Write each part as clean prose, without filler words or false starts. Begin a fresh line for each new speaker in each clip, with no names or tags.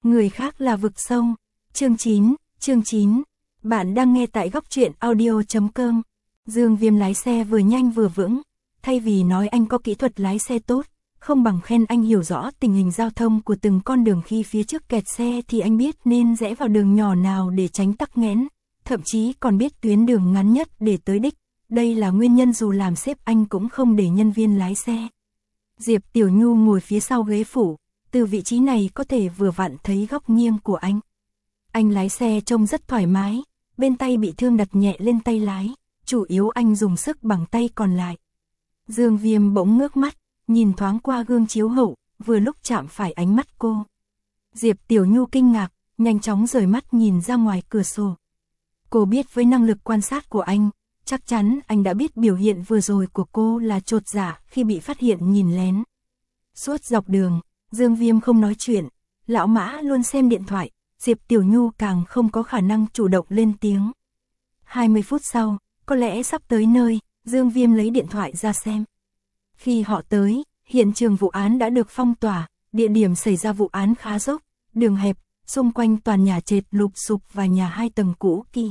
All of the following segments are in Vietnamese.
Người khác là vực sâu. Chương 9. Bạn đang nghe tại góc truyện audio.com. Dương Viêm lái xe vừa nhanh vừa vững. Thay vì nói anh có kỹ thuật lái xe tốt, không bằng khen anh hiểu rõ tình hình giao thông của từng con đường, khi phía trước kẹt xe thì anh biết nên rẽ vào đường nhỏ nào để tránh tắc nghẽn, thậm chí còn biết tuyến đường ngắn nhất để tới đích. Đây là nguyên nhân dù làm sếp anh cũng không để nhân viên lái xe. Diệp Tiểu Nhu ngồi phía sau ghế phụ, từ vị trí này có thể vừa vặn thấy góc nghiêng của anh. Anh lái xe trông rất thoải mái, bên tay bị thương đặt nhẹ lên tay lái, chủ yếu anh dùng sức bằng tay còn lại. Dương Viêm bỗng ngước mắt, nhìn thoáng qua gương chiếu hậu, vừa lúc chạm phải ánh mắt cô. Diệp Tiểu Nhu kinh ngạc, nhanh chóng rời mắt nhìn ra ngoài cửa sổ. Cô biết với năng lực quan sát của anh, chắc chắn anh đã biết biểu hiện vừa rồi của cô là chột dạ khi bị phát hiện nhìn lén. Suốt dọc đường, Dương Viêm không nói chuyện, lão Mã luôn xem điện thoại, Diệp Tiểu Nhu càng không có khả năng chủ động lên tiếng. 20 phút sau, có lẽ sắp tới nơi, Dương Viêm lấy điện thoại ra xem. Khi họ tới, hiện trường vụ án đã được phong tỏa, địa điểm xảy ra vụ án khá dốc, đường hẹp, xung quanh toàn nhà trệt lụp xụp và nhà 2 tầng cũ kỹ.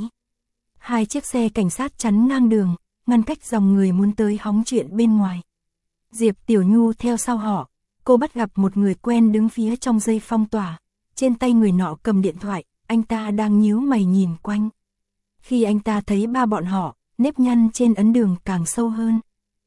2 chiếc xe cảnh sát chắn ngang đường, ngăn cách dòng người muốn tới hóng chuyện bên ngoài. Diệp Tiểu Nhu theo sau họ, cô bắt gặp một người quen đứng phía trong dây phong tỏa. Trên tay người nọ cầm điện thoại, anh ta đang nhíu mày nhìn quanh. Khi anh ta thấy ba bọn họ, nếp nhăn trên ấn đường càng sâu hơn.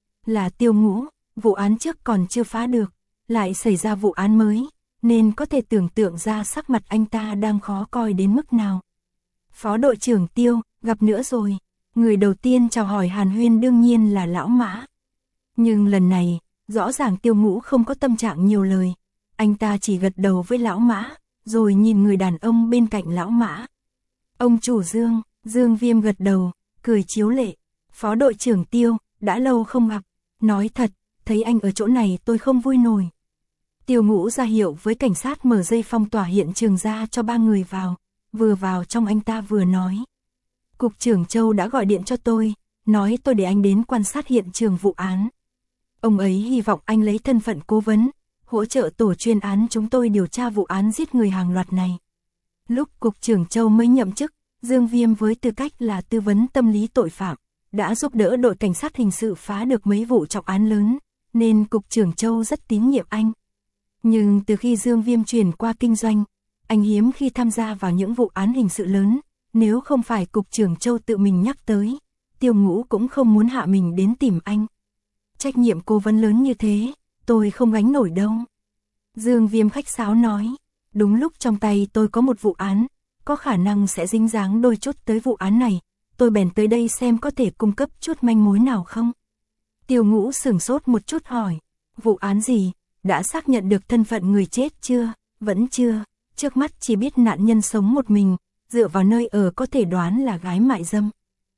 Là Tiêu Ngũ, vụ án trước còn chưa phá được, lại xảy ra vụ án mới, nên có thể tưởng tượng ra sắc mặt anh ta đang khó coi đến mức nào. Phó đội trưởng Tiêu, gặp nữa rồi. Người đầu tiên chào hỏi hàn huyên đương nhiên là lão Mã. Nhưng lần này, rõ ràng Tiêu Ngũ không có tâm trạng nhiều lời. Anh ta chỉ gật đầu với lão Mã, rồi nhìn người đàn ông bên cạnh lão Mã. Ông chủ Dương. Dương Viêm gật đầu, cười chiếu lệ. Phó đội trưởng Tiêu, đã lâu không gặp. Nói thật, thấy anh ở chỗ này tôi không vui nổi. Tiêu Ngũ ra hiệu với cảnh sát mở dây phong tỏa hiện trường ra cho 3 người vào. Vừa vào trong anh ta vừa nói. Cục trưởng Châu đã gọi điện cho tôi, nói tôi để anh đến quan sát hiện trường vụ án. Ông ấy hy vọng anh lấy thân phận cố vấn, hỗ trợ tổ chuyên án chúng tôi điều tra vụ án giết người hàng loạt này. Lúc Cục trưởng Châu mới nhậm chức, Dương Viêm với tư cách là tư vấn tâm lý tội phạm, đã giúp đỡ đội cảnh sát hình sự phá được mấy vụ trọng án lớn, nên Cục trưởng Châu rất tín nhiệm anh. Nhưng từ khi Dương Viêm chuyển qua kinh doanh, anh hiếm khi tham gia vào những vụ án hình sự lớn, nếu không phải Cục trưởng Châu tự mình nhắc tới, Tiêu Ngũ cũng không muốn hạ mình đến tìm anh. Trách nhiệm cố vấn lớn như thế, tôi không gánh nổi đâu. Dương Viêm khách sáo nói, đúng lúc trong tay tôi có một vụ án, có khả năng sẽ dính dáng đôi chút tới vụ án này, tôi bèn tới đây xem có thể cung cấp chút manh mối nào không. Tiêu Ngũ sửng sốt một chút hỏi, vụ án gì, đã xác nhận được thân phận người chết chưa? Vẫn chưa, trước mắt chỉ biết nạn nhân sống một mình, dựa vào nơi ở có thể đoán là gái mại dâm.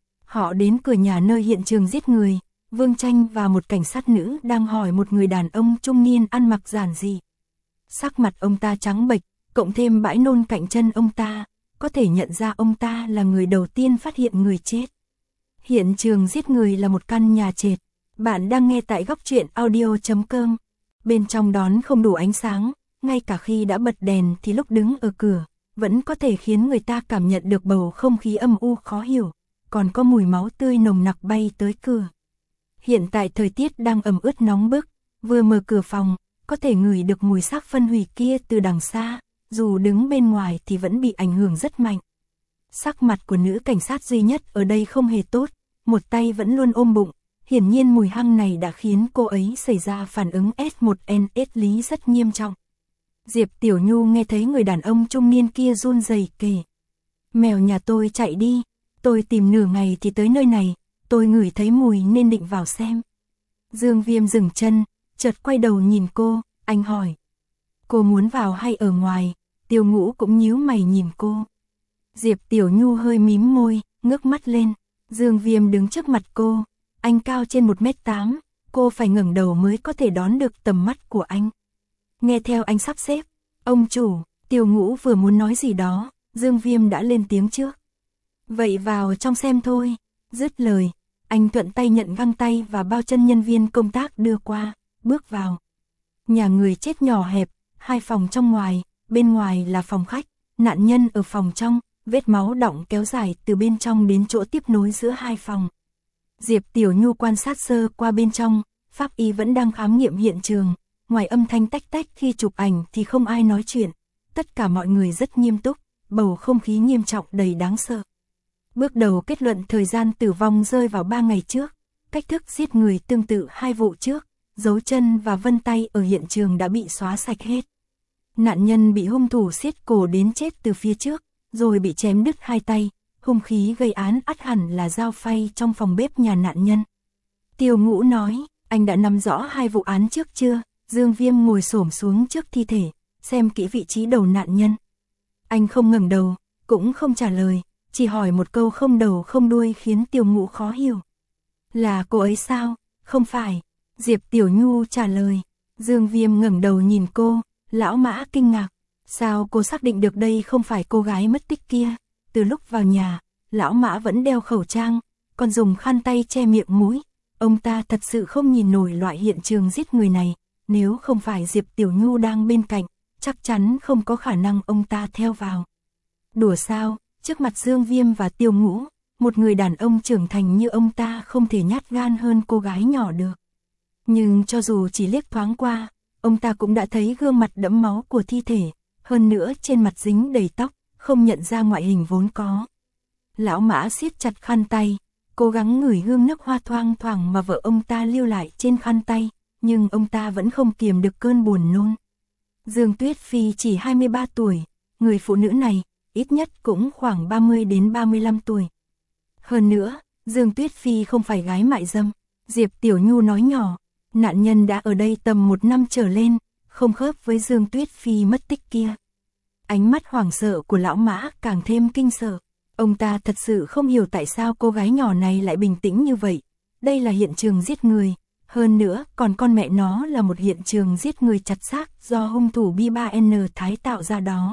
Họ đến cửa nhà nơi hiện trường giết người, Vương Tranh và một cảnh sát nữ đang hỏi một người đàn ông trung niên ăn mặc giản dị. Sắc mặt ông ta trắng bệch, cộng thêm bãi nôn cạnh chân ông ta, có thể nhận ra ông ta là người đầu tiên phát hiện người chết. Hiện trường giết người là một căn nhà trệt. Bạn đang nghe tại góc truyện audio.com. Bên trong đón không đủ ánh sáng, ngay cả khi đã bật đèn thì lúc đứng ở cửa, vẫn có thể khiến người ta cảm nhận được bầu không khí âm u khó hiểu, còn có mùi máu tươi nồng nặc bay tới cửa. Hiện tại thời tiết đang ẩm ướt nóng bức, vừa mở cửa phòng, có thể ngửi được mùi xác phân hủy kia từ đằng xa, dù đứng bên ngoài thì vẫn bị ảnh hưởng rất mạnh. Sắc mặt của nữ cảnh sát duy nhất ở đây không hề tốt, một tay vẫn luôn ôm bụng, hiển nhiên mùi hăng này đã khiến cô ấy xảy ra phản ứng S1NS lý rất nghiêm trọng. Diệp Tiểu Nhu nghe thấy người đàn ông trung niên kia run rẩy kể. Mèo nhà tôi chạy đi, tôi tìm nửa ngày thì tới nơi này, tôi ngửi thấy mùi nên định vào xem. Dương Viêm dừng chân, chợt quay đầu nhìn cô, anh hỏi. Cô muốn vào hay ở ngoài? Tiêu Ngũ cũng nhíu mày nhìn cô. Diệp Tiểu Nhu hơi mím môi, ngước mắt lên. Dương Viêm đứng trước mặt cô, anh cao trên 1m8, cô phải ngẩng đầu mới có thể đón được tầm mắt của anh. Nghe theo anh sắp xếp, ông chủ. Tiêu Ngũ vừa muốn nói gì đó, Dương Viêm đã lên tiếng trước. Vậy vào trong xem thôi. Dứt lời, anh thuận tay nhận găng tay và bao chân nhân viên công tác đưa qua, bước vào. Nhà người chết nhỏ hẹp, 2 phòng trong ngoài, bên ngoài là phòng khách, nạn nhân ở phòng trong, vết máu đọng kéo dài từ bên trong đến chỗ tiếp nối giữa hai phòng. Diệp Tiểu Nhu quan sát sơ qua bên trong, pháp y vẫn đang khám nghiệm hiện trường, ngoài âm thanh tách tách khi chụp ảnh thì không ai nói chuyện, tất cả mọi người rất nghiêm túc, bầu không khí nghiêm trọng đầy đáng sợ. Bước đầu kết luận thời gian tử vong rơi vào 3 ngày trước, cách thức giết người tương tự 2 vụ trước, dấu chân và vân tay ở hiện trường đã bị xóa sạch hết. Nạn nhân bị hung thủ siết cổ đến chết từ phía trước, rồi bị chém đứt 2 tay, hung khí gây án ắt hẳn là dao phay trong phòng bếp nhà nạn nhân. Tiêu Ngũ nói, anh đã nắm rõ 2 vụ án trước chưa? Dương Viêm ngồi xổm xuống trước thi thể, xem kỹ vị trí đầu nạn nhân. Anh không ngẩng đầu, cũng không trả lời, chỉ hỏi một câu không đầu không đuôi khiến Tiêu Ngũ khó hiểu. Là cô ấy sao? Không phải. Diệp Tiểu Nhu trả lời. Dương Viêm ngẩng đầu nhìn cô, lão Mã kinh ngạc. Sao cô xác định được đây không phải cô gái mất tích kia? Từ lúc vào nhà, lão Mã vẫn đeo khẩu trang, còn dùng khăn tay che miệng mũi. Ông ta thật sự không nhìn nổi loại hiện trường giết người này, nếu không phải Diệp Tiểu Nhu đang bên cạnh, chắc chắn không có khả năng ông ta theo vào. Đùa sao, trước mặt Dương Viêm và Tiêu Ngũ, một người đàn ông trưởng thành như ông ta không thể nhát gan hơn cô gái nhỏ được. Nhưng cho dù chỉ liếc thoáng qua, ông ta cũng đã thấy gương mặt đẫm máu của thi thể, hơn nữa trên mặt dính đầy tóc, không nhận ra ngoại hình vốn có. Lão Mã siết chặt khăn tay, cố gắng ngửi hương nước hoa thoang thoảng mà vợ ông ta lưu lại trên khăn tay, nhưng ông ta vẫn không kiềm được cơn buồn nôn. Dương Tuyết Phi chỉ 23 tuổi, người phụ nữ này ít nhất cũng khoảng 30 đến 35 tuổi. Hơn nữa, Dương Tuyết Phi không phải gái mại dâm. Diệp Tiểu Nhu nói nhỏ, nạn nhân đã ở đây tầm 1 năm trở lên, không khớp với Dương Tuyết Phi mất tích kia. Ánh mắt hoảng sợ của lão Mã càng thêm kinh sợ. Ông ta thật sự không hiểu tại sao cô gái nhỏ này lại bình tĩnh như vậy. Đây là hiện trường giết người, hơn nữa còn con mẹ nó là một hiện trường giết người chặt xác do hung thủ B3N Thái tạo ra đó.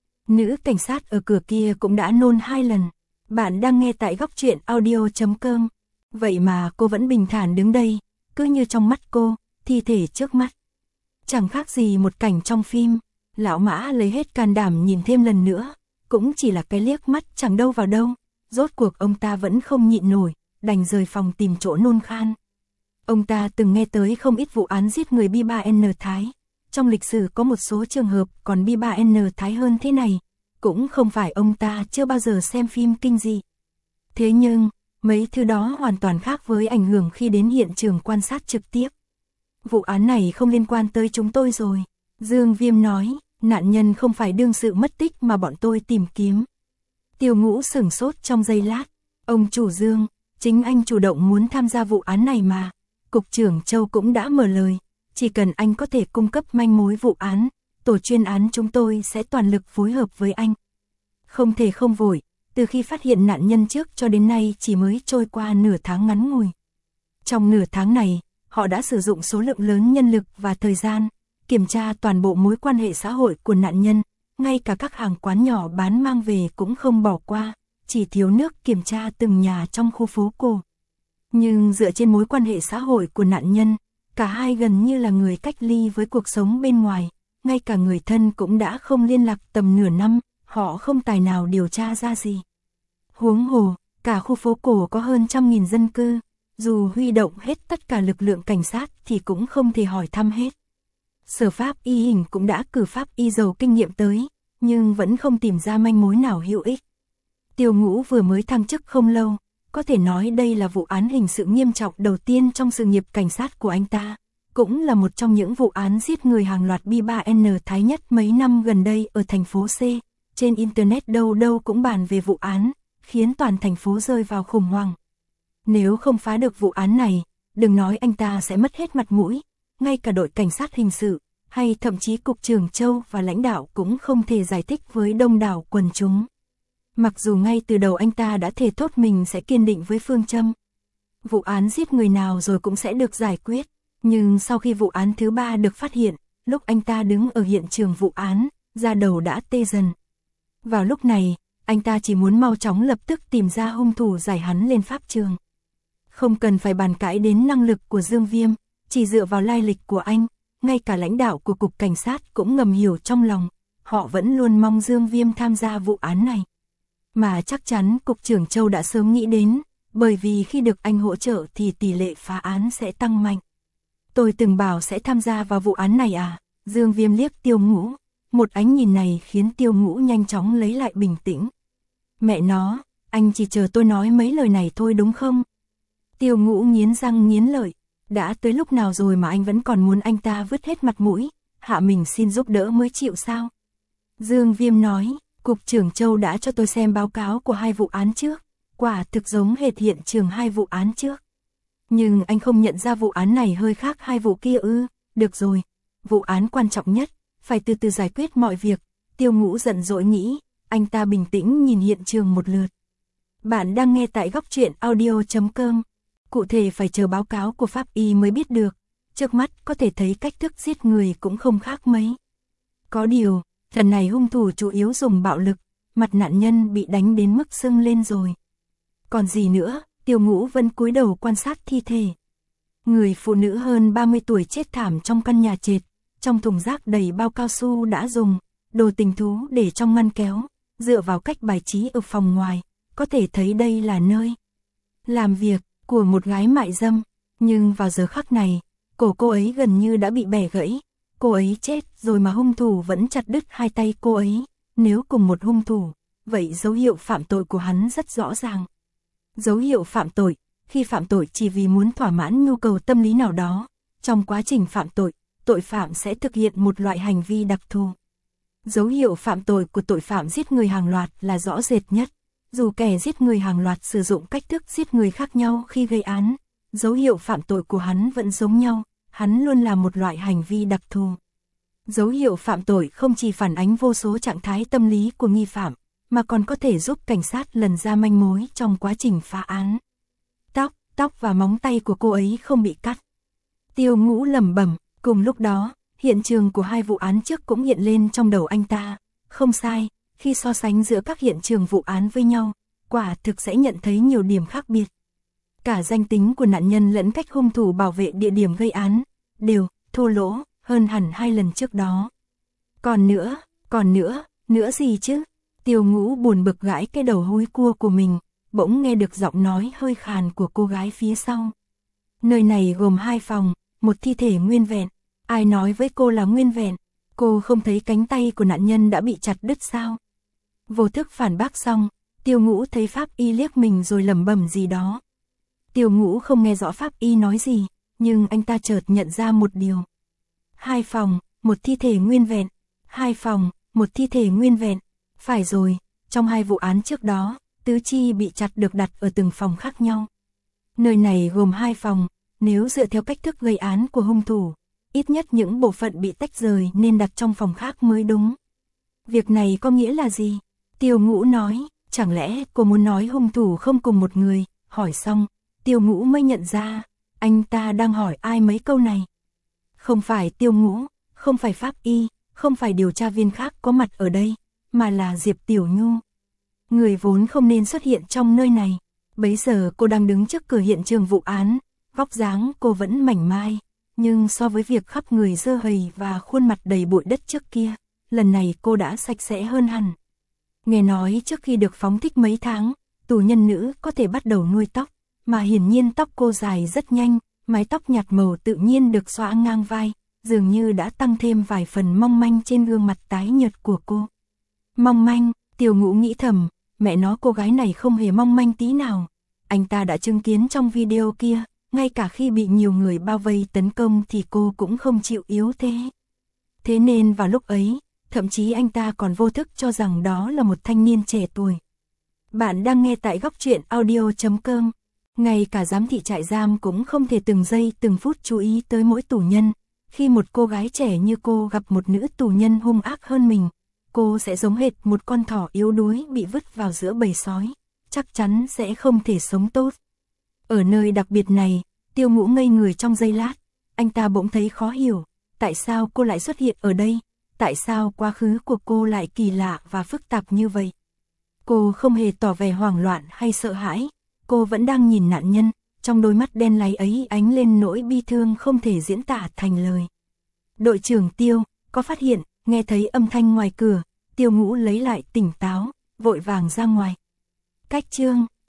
Nữ cảnh sát ở cửa kia cũng đã nôn 2 lần. Bạn đang nghe tại góc truyện audio.com. Vậy mà cô vẫn bình thản đứng đây, cứ như trong mắt cô, thi thể trước mắt. Chẳng khác gì một cảnh trong phim. Lão Mã lấy hết can đảm nhìn thêm lần nữa, cũng chỉ là cái liếc mắt chẳng đâu vào đâu. Rốt cuộc ông ta vẫn không nhịn nổi, đành rời phòng tìm chỗ nôn khan. Ông ta từng nghe tới không ít vụ án giết người B3N Thái. Trong lịch sử có một số trường hợp còn B3N Thái hơn thế này. Cũng không phải ông ta chưa bao giờ xem phim kinh dị. Thế nhưng, mấy thứ đó hoàn toàn khác với ảnh hưởng khi đến hiện trường quan sát trực tiếp. Vụ án này không liên quan tới chúng tôi rồi. Dương Viêm nói, nạn nhân không phải đương sự mất tích mà bọn tôi tìm kiếm. Tiêu Ngũ sửng sốt trong giây lát. Ông chủ Dương, chính anh chủ động muốn tham gia vụ án này mà. Cục trưởng Châu cũng đã mở lời. Chỉ cần anh có thể cung cấp manh mối vụ án, tổ chuyên án chúng tôi sẽ toàn lực phối hợp với anh. Không thể không vội, từ khi phát hiện nạn nhân trước cho đến nay chỉ mới trôi qua nửa tháng ngắn ngủi. Trong nửa tháng này, họ đã sử dụng số lượng lớn nhân lực và thời gian, kiểm tra toàn bộ mối quan hệ xã hội của nạn nhân, ngay cả các hàng quán nhỏ bán mang về cũng không bỏ qua, chỉ thiếu nước kiểm tra từng nhà trong khu phố cổ. Nhưng dựa trên mối quan hệ xã hội của nạn nhân, cả hai gần như là người cách ly với cuộc sống bên ngoài, ngay cả người thân cũng đã không liên lạc tầm nửa năm, họ không tài nào điều tra ra gì. Huống hồ, cả khu phố cổ có hơn 100.000 dân cư, dù huy động hết tất cả lực lượng cảnh sát thì cũng không thể hỏi thăm hết. Sở pháp y hình cũng đã cử pháp y giàu kinh nghiệm tới, nhưng vẫn không tìm ra manh mối nào hữu ích. Tiêu Ngũ vừa mới thăng chức không lâu, có thể nói đây là vụ án hình sự nghiêm trọng đầu tiên trong sự nghiệp cảnh sát của anh ta, cũng là một trong những vụ án giết người hàng loạt B3N Thái nhất mấy năm gần đây ở thành phố C. Trên Internet đâu đâu cũng bàn về vụ án, khiến toàn thành phố rơi vào khủng hoảng. Nếu không phá được vụ án này, đừng nói anh ta sẽ mất hết mặt mũi, ngay cả đội cảnh sát hình sự, hay thậm chí Cục trưởng Châu và lãnh đạo cũng không thể giải thích với đông đảo quần chúng. Mặc dù ngay từ đầu anh ta đã thề thốt mình sẽ kiên định với phương châm. Vụ án giết người nào rồi cũng sẽ được giải quyết, nhưng sau khi vụ án thứ 3 được phát hiện, lúc anh ta đứng ở hiện trường vụ án, da đầu đã tê dần. Vào lúc này, anh ta chỉ muốn mau chóng lập tức tìm ra hung thủ giải hắn lên pháp trường. Không cần phải bàn cãi đến năng lực của Dương Viêm, chỉ dựa vào lai lịch của anh, ngay cả lãnh đạo của Cục Cảnh sát cũng ngầm hiểu trong lòng, họ vẫn luôn mong Dương Viêm tham gia vụ án này. Mà chắc chắn Cục trưởng Châu đã sớm nghĩ đến, bởi vì khi được anh hỗ trợ thì tỷ lệ phá án sẽ tăng mạnh. Tôi từng bảo sẽ tham gia vào vụ án này à? Dương Viêm liếc Tiêu Ngũ, một ánh nhìn này khiến Tiêu Ngũ nhanh chóng lấy lại bình tĩnh. Mẹ nó, anh chỉ chờ tôi nói mấy lời này thôi đúng không? Tiêu Ngũ nghiến răng nghiến lợi, đã tới lúc nào rồi mà anh vẫn còn muốn anh ta vứt hết mặt mũi, hạ mình xin giúp đỡ mới chịu sao? Dương Viêm nói, Cục trưởng Châu đã cho tôi xem báo cáo của 2 vụ án trước, quả thực giống hệt hiện trường 2 vụ án trước. Nhưng anh không nhận ra vụ án này hơi khác 2 vụ kia ư? Được rồi, vụ án quan trọng nhất, phải từ từ giải quyết mọi việc. Tiêu Ngũ giận dỗi nghĩ, anh ta bình tĩnh nhìn hiện trường một lượt. Bạn đang nghe tại góc truyện audio.com. Cụ thể phải chờ báo cáo của pháp y mới biết được, trước mắt có thể thấy cách thức giết người cũng không khác mấy. Có điều, lần này hung thủ chủ yếu dùng bạo lực, mặt nạn nhân bị đánh đến mức sưng lên rồi. Còn gì nữa? Tiêu Ngũ vẫn cúi đầu quan sát thi thể. Người phụ nữ hơn 30 tuổi chết thảm trong căn nhà trệt, trong thùng rác đầy bao cao su đã dùng, đồ tình thú để trong ngăn kéo, dựa vào cách bài trí ở phòng ngoài, có thể thấy đây là nơi làm việc của một gái mại dâm, nhưng vào giờ khắc này, cổ cô ấy gần như đã bị bẻ gãy, cô ấy chết rồi mà hung thủ vẫn chặt đứt 2 tay cô ấy, nếu cùng một hung thủ, vậy dấu hiệu phạm tội của hắn rất rõ ràng. Dấu hiệu phạm tội, khi phạm tội chỉ vì muốn thỏa mãn nhu cầu tâm lý nào đó, trong quá trình phạm tội, tội phạm sẽ thực hiện một loại hành vi đặc thù. Dấu hiệu phạm tội của tội phạm giết người hàng loạt là rõ rệt nhất, dù kẻ giết người hàng loạt sử dụng cách thức giết người khác nhau khi gây án, dấu hiệu phạm tội của hắn vẫn giống nhau, hắn luôn là một loại hành vi đặc thù. Dấu hiệu phạm tội không chỉ phản ánh vô số trạng thái tâm lý của nghi phạm, mà còn có thể giúp cảnh sát lần ra manh mối trong quá trình phá án. Tóc và móng tay của cô ấy không bị cắt. Tiêu Ngũ lẩm bẩm, cùng lúc đó, hiện trường của 2 vụ án trước cũng hiện lên trong đầu anh ta. Không sai, khi so sánh giữa các hiện trường vụ án với nhau, quả thực sẽ nhận thấy nhiều điểm khác biệt. Cả danh tính của nạn nhân lẫn cách hung thủ bảo vệ địa điểm gây án, đều thô lỗ hơn hẳn 2 lần trước đó. Còn nữa gì chứ? Tiêu Ngũ buồn bực gãi cái đầu húi cua của mình, bỗng nghe được giọng nói hơi khàn của cô gái phía sau. Nơi này gồm 2 phòng, một thi thể nguyên vẹn. Ai nói với cô là nguyên vẹn? Cô không thấy cánh tay của nạn nhân đã bị chặt đứt sao? Vô thức phản bác xong, Tiêu Ngũ thấy pháp y liếc mình rồi lẩm bẩm gì đó. Tiêu Ngũ không nghe rõ pháp y nói gì, nhưng anh ta chợt nhận ra một điều. 2 phòng, một thi thể nguyên vẹn. 2 phòng, một thi thể nguyên vẹn. Phải rồi, trong 2 vụ án trước đó, tứ chi bị chặt được đặt ở từng phòng khác nhau. Nơi này gồm 2 phòng, nếu dựa theo cách thức gây án của hung thủ, ít nhất những bộ phận bị tách rời nên đặt trong phòng khác mới đúng. Việc này có nghĩa là gì? Tiêu Ngũ nói, chẳng lẽ cô muốn nói hung thủ không cùng một người? Hỏi xong, Tiêu Ngũ mới nhận ra, anh ta đang hỏi ai mấy câu này. Không phải Tiêu Ngũ, không phải pháp y, không phải điều tra viên khác có mặt ở đây, mà là Diệp Tiểu Nhu. Người vốn không nên xuất hiện trong nơi này. Bấy giờ cô đang đứng trước cửa hiện trường vụ án, vóc dáng cô vẫn mảnh mai, nhưng so với việc khắp người dơ hầy và khuôn mặt đầy bụi đất trước kia, lần này cô đã sạch sẽ hơn hẳn. Nghe nói trước khi được phóng thích mấy tháng, tù nhân nữ có thể bắt đầu nuôi tóc, mà hiển nhiên tóc cô dài rất nhanh, mái tóc nhạt màu tự nhiên được xõa ngang vai, dường như đã tăng thêm vài phần mong manh trên gương mặt tái nhợt của cô. Mong manh, Tiêu Ngũ nghĩ thầm, mẹ nó cô gái này không hề mong manh tí nào. Anh ta đã chứng kiến trong video kia, ngay cả khi bị nhiều người bao vây tấn công thì cô cũng không chịu yếu thế. Thế nên vào lúc ấy, thậm chí anh ta còn vô thức cho rằng đó là một thanh niên trẻ tuổi. Bạn đang nghe tại góc truyện audio.com. Ngay cả giám thị trại giam cũng không thể từng giây từng phút chú ý tới mỗi tù nhân. Khi một cô gái trẻ như cô gặp một nữ tù nhân hung ác hơn mình, cô sẽ giống hệt một con thỏ yếu đuối bị vứt vào giữa bầy sói, chắc chắn sẽ không thể sống tốt. Ở nơi đặc biệt này, Tiêu Ngũ ngây người trong giây lát, anh ta bỗng thấy khó hiểu, tại sao cô lại xuất hiện ở đây, tại sao quá khứ của cô lại kỳ lạ và phức tạp như vậy. Cô không hề tỏ vẻ hoảng loạn hay sợ hãi, cô vẫn đang nhìn nạn nhân, trong đôi mắt đen láy ấy ánh lên nỗi bi thương không thể diễn tả thành lời. Đội trưởng Tiêu, có phát hiện Nghe thấy âm thanh ngoài cửa, Tiêu Ngũ lấy lại tỉnh táo, vội vàng ra ngoài. Cách chương